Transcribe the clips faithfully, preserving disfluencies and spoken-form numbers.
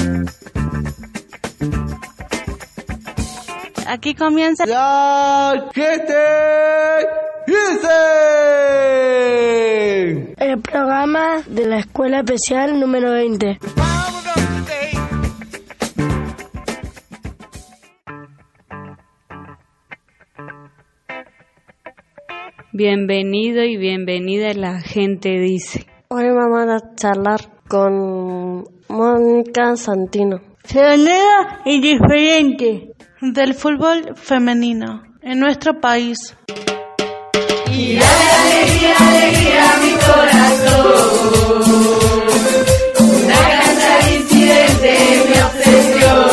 Aquí comienza La gente dice. El programa de la Escuela Especial número veinte. Bienvenido y bienvenida La Gente Dice. Hoy vamos a charlar con Mónica Santino. Pionera y diferente del fútbol femenino en nuestro país. Y dale alegría, alegría a mi corazón. Una cancha incidente mi obsesión.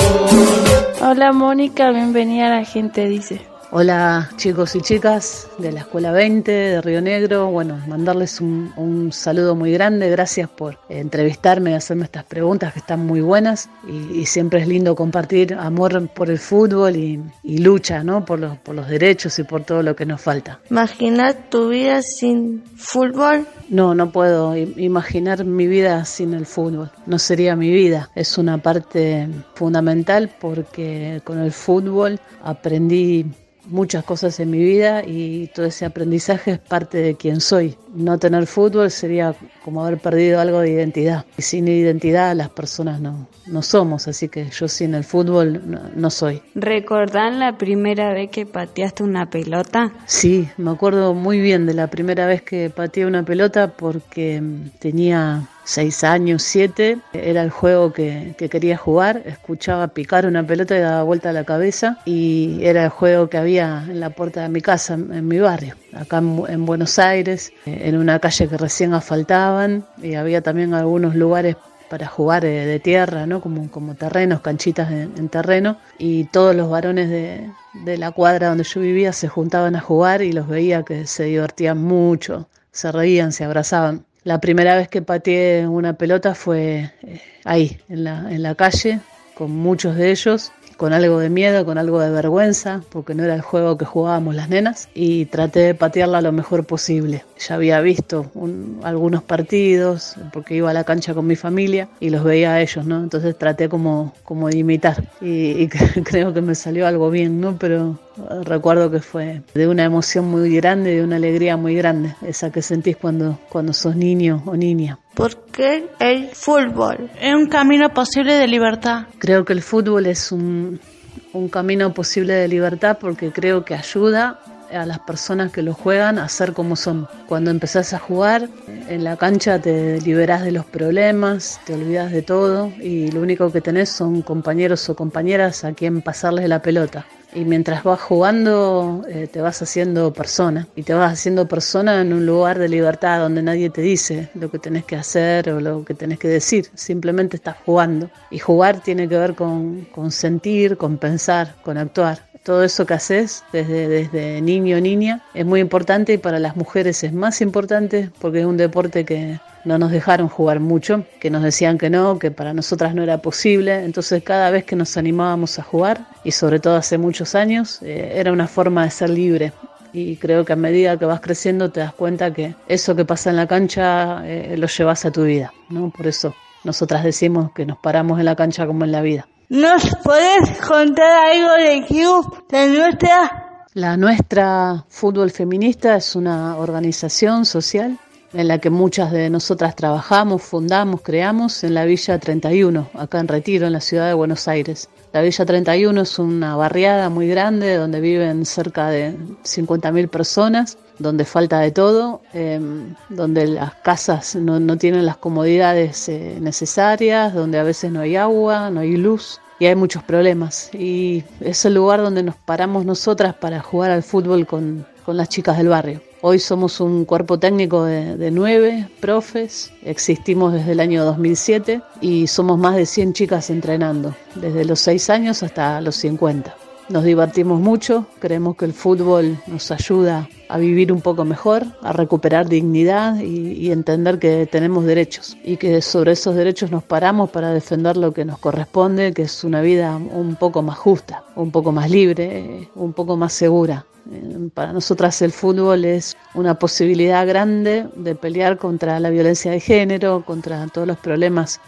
Hola Mónica, bienvenida a La Gente Dice. Hola chicos y chicas de la Escuela veinte de Río Negro. Bueno, mandarles un, un saludo muy grande. Gracias por entrevistarme y hacerme estas preguntas que están muy buenas. Y, y siempre es lindo compartir amor por el fútbol y, y lucha, ¿no? por, los, por los derechos y por todo lo que nos falta. ¿Imaginar tu vida sin fútbol? No, no puedo imaginar mi vida sin el fútbol. No sería mi vida. Es una parte fundamental porque con el fútbol aprendí muchas cosas en mi vida y todo ese aprendizaje es parte de quien soy. No tener fútbol sería como haber perdido algo de identidad. Y sin identidad las personas no, no somos, así que yo sin el fútbol no, no soy. ¿Recordán la primera vez que pateaste una pelota? Sí, me acuerdo muy bien de la primera vez que pateé una pelota porque tenía seis años, siete, era el juego que, que quería jugar, escuchaba picar una pelota y daba vuelta a la cabeza y era el juego que había en la puerta de mi casa, en, en mi barrio, acá en, en Buenos Aires, en una calle que recién asfaltaban y había también algunos lugares para jugar de, de tierra, ¿no? Como, como terrenos, canchitas en, en terreno y todos los varones de, de la cuadra donde yo vivía se juntaban a jugar y los veía que se divertían mucho, se reían, se abrazaban. La primera vez que pateé una pelota fue eh, ahí, en la, en la calle, con muchos de ellos, con algo de miedo, con algo de vergüenza, porque no era el juego que jugábamos las nenas, y traté de patearla lo mejor posible. Ya había visto un, algunos partidos, porque iba a la cancha con mi familia y los veía a ellos, ¿no? Entonces traté como, como de imitar y, y creo que me salió algo bien, ¿no? Pero recuerdo que fue de una emoción muy grande, de una alegría muy grande, esa que sentís cuando, cuando sos niño o niña. ¿Por qué el fútbol? Es un camino posible de libertad. Creo que el fútbol es un, un camino posible de libertad porque creo que ayuda a las personas que lo juegan a ser como son. Cuando empezás a jugar en la cancha te liberás de los problemas, te olvidás de todo y lo único que tenés son compañeros o compañeras a quien pasarles la pelota. Y mientras vas jugando eh, te vas haciendo persona y te vas haciendo persona en un lugar de libertad donde nadie te dice lo que tenés que hacer o lo que tenés que decir, simplemente estás jugando y jugar tiene que ver con, con sentir, con pensar, con actuar. Todo eso que haces desde, desde niño o niña es muy importante y para las mujeres es más importante porque es un deporte que no nos dejaron jugar mucho, que nos decían que no, que para nosotras no era posible. Entonces cada vez que nos animábamos a jugar, y sobre todo hace muchos años, eh, era una forma de ser libre. Y creo que a medida que vas creciendo te das cuenta que eso que pasa en la cancha eh, lo llevas a tu vida, ¿no? Por eso nosotras decimos que nos paramos en la cancha como en la vida. ¿Nos podés contar algo del club, de nuestra? La Nuestra Fútbol Feminista es una organización social en la que muchas de nosotras trabajamos, fundamos, creamos en la Villa treinta y uno, acá en Retiro, en la ciudad de Buenos Aires. La Villa treinta y uno es una barriada muy grande donde viven cerca de cincuenta mil personas, donde falta de todo, eh, donde las casas no, no tienen las comodidades eh, necesarias, donde a veces no hay agua, no hay luz y hay muchos problemas. Y es el lugar donde nos paramos nosotras para jugar al fútbol con, con las chicas del barrio. Hoy somos un cuerpo técnico de, de nueve profes, existimos desde el año dos mil siete y somos más de cien chicas entrenando, desde los seis años hasta los cincuenta. Nos divertimos mucho, creemos que el fútbol nos ayuda a vivir un poco mejor, a recuperar dignidad y, y entender que tenemos derechos y que sobre esos derechos nos paramos para defender lo que nos corresponde, que es una vida un poco más justa, un poco más libre, un poco más segura. Para nosotras el fútbol es una posibilidad grande de pelear contra la violencia de género, contra todos los problemas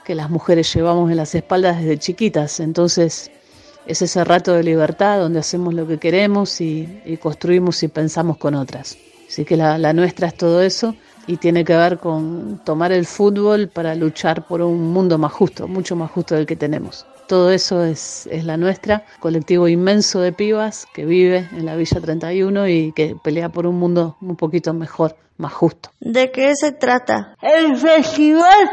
que las mujeres llevamos en las espaldas desde chiquitas. Entonces es ese rato de libertad donde hacemos lo que queremos y, y construimos y pensamos con otras. Así que la, la nuestra es todo eso y tiene que ver con tomar el fútbol para luchar por un mundo más justo, mucho más justo del que tenemos. Todo eso es, es la nuestra, colectivo inmenso de pibas que vive en la Villa treinta y uno y que pelea por un mundo un poquito mejor, más justo. ¿De qué se trata? El Festival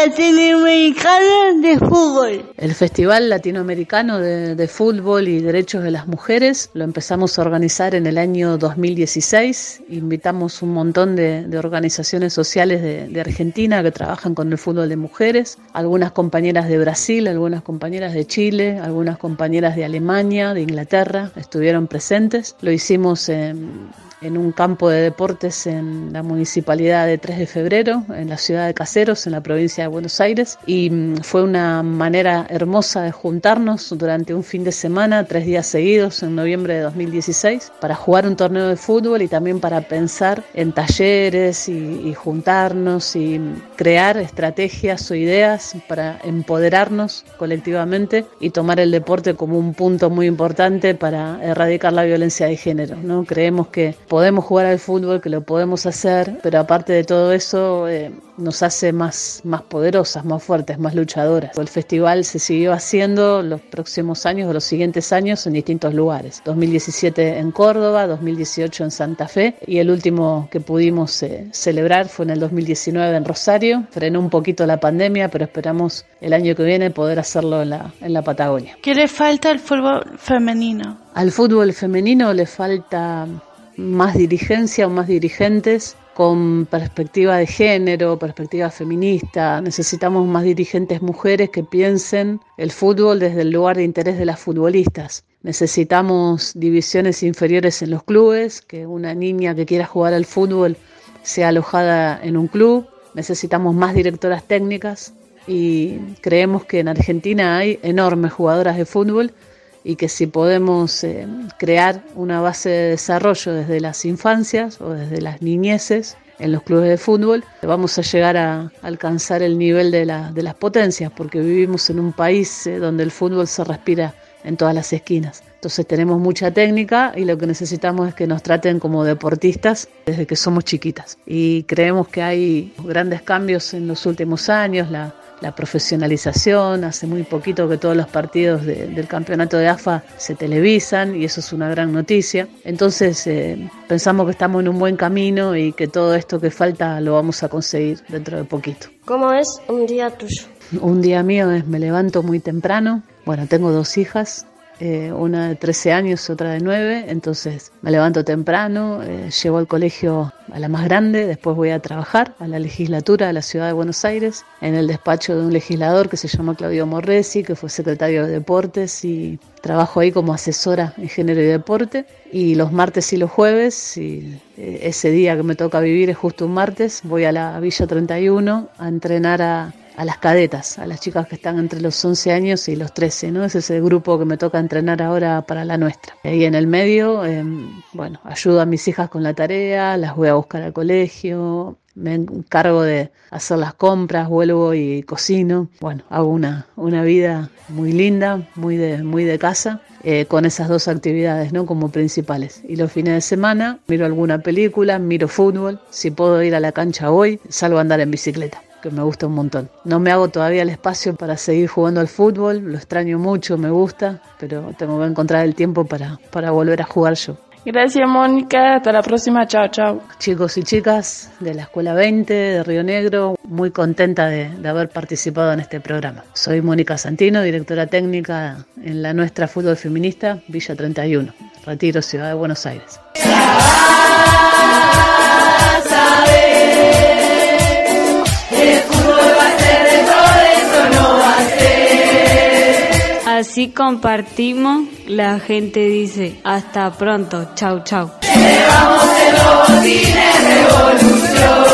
Latinoamericano de Fútbol. El Festival Latinoamericano de, de Fútbol y Derechos de las Mujeres lo empezamos a organizar en el año dos mil dieciséis. Invitamos un montón de, de organizaciones sociales de, de Argentina que trabajan con el fútbol de mujeres, algunas compañeras de Brasil, algunas compañeras de Chile, algunas compañeras de Alemania, de Inglaterra, estuvieron presentes. Lo hicimos en, en un campo de deportes en la municipalidad de tres de febrero, en la ciudad de Caseros, en la provincia de Buenos Aires, y fue una manera hermosa de juntarnos durante un fin de semana, tres días seguidos, en noviembre de dos mil dieciséis, para jugar un torneo de fútbol y también para pensar en talleres y, y juntarnos y crear estrategias o ideas para empoderarnos colectivamente y tomar el deporte como un punto muy importante para erradicar la violencia de género, ¿no? Creemos que podemos jugar al fútbol, que lo podemos hacer, pero aparte de todo eso eh, nos hace más, más poderosas, más fuertes, más luchadoras. El festival se siguió haciendo los próximos años o los siguientes años en distintos lugares. dos mil diecisiete en Córdoba, dos mil dieciocho en Santa Fe y el último que pudimos eh, celebrar fue en el dos mil diecinueve en Rosario. Frenó un poquito la pandemia, pero esperamos el año que viene poder hacerlo en la, en la Patagonia. ¿Qué le falta al fútbol femenino? Al fútbol femenino le falta más dirigencia o más dirigentes con perspectiva de género, perspectiva feminista. Necesitamos más dirigentes mujeres que piensen el fútbol desde el lugar de interés de las futbolistas. Necesitamos divisiones inferiores en los clubes, que una niña que quiera jugar al fútbol sea alojada en un club. Necesitamos más directoras técnicas y creemos que en Argentina hay enormes jugadoras de fútbol y que si podemos eh, crear una base de desarrollo desde las infancias o desde las niñeces en los clubes de fútbol, vamos a llegar a alcanzar el nivel de, la, de las potencias, porque vivimos en un país eh, donde el fútbol se respira en todas las esquinas. Entonces tenemos mucha técnica y lo que necesitamos es que nos traten como deportistas desde que somos chiquitas. Y creemos que hay grandes cambios en los últimos años, la la profesionalización, hace muy poquito que todos los partidos de, del campeonato de A F A se televisan y eso es una gran noticia. Entonces eh, pensamos que estamos en un buen camino y que todo esto que falta lo vamos a conseguir dentro de poquito. ¿Cómo es un día tuyo? Un día mío es me levanto muy temprano. Bueno, tengo dos hijas. Eh, una de trece años, otra de nueve, entonces me levanto temprano, eh, llevo al colegio a la más grande, después voy a trabajar a la legislatura de la ciudad de Buenos Aires, en el despacho de un legislador que se llama Claudio Morresi, que fue secretario de Deportes, y trabajo ahí como asesora en género y deporte, y los martes y los jueves, y eh, ese día que me toca vivir es justo un martes, voy a la Villa treinta y uno a entrenar a a las cadetas, a las chicas que están entre los once años y los trece, ¿no? Ese es el grupo que me toca entrenar ahora para la nuestra. Y en el medio, eh, bueno, ayudo a mis hijas con la tarea, las voy a buscar al colegio, me encargo de hacer las compras, vuelvo y cocino. Bueno, hago una, una vida muy linda, muy de, muy de casa, eh, con esas dos actividades, ¿no? Como principales. Y los fines de semana miro alguna película, miro fútbol, si puedo ir a la cancha voy, salgo a andar en bicicleta, que me gusta un montón. No me hago todavía el espacio para seguir jugando al fútbol, lo extraño mucho, me gusta, pero tengo que encontrar el tiempo para, para volver a jugar yo. Gracias, Mónica. Hasta la próxima. Chao, chao. Chicos y chicas de la Escuela veinte de Río Negro, muy contenta de, de haber participado en este programa. Soy Mónica Santino, directora técnica en la nuestra Fútbol Feminista, Villa treinta y uno, Retiro, Ciudad de Buenos Aires. Así compartimos, la gente dice, hasta pronto, chau, chau. Llevamos el botín de revolución.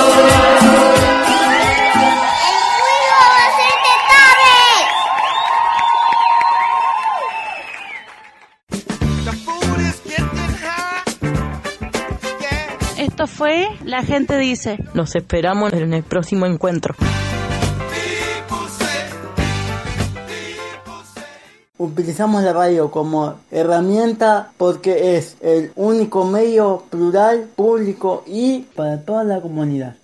Esto fue La Gente Dice. Nos esperamos en el próximo encuentro. People say utilizamos la radio como herramienta porque es el único medio plural, público y para toda la comunidad.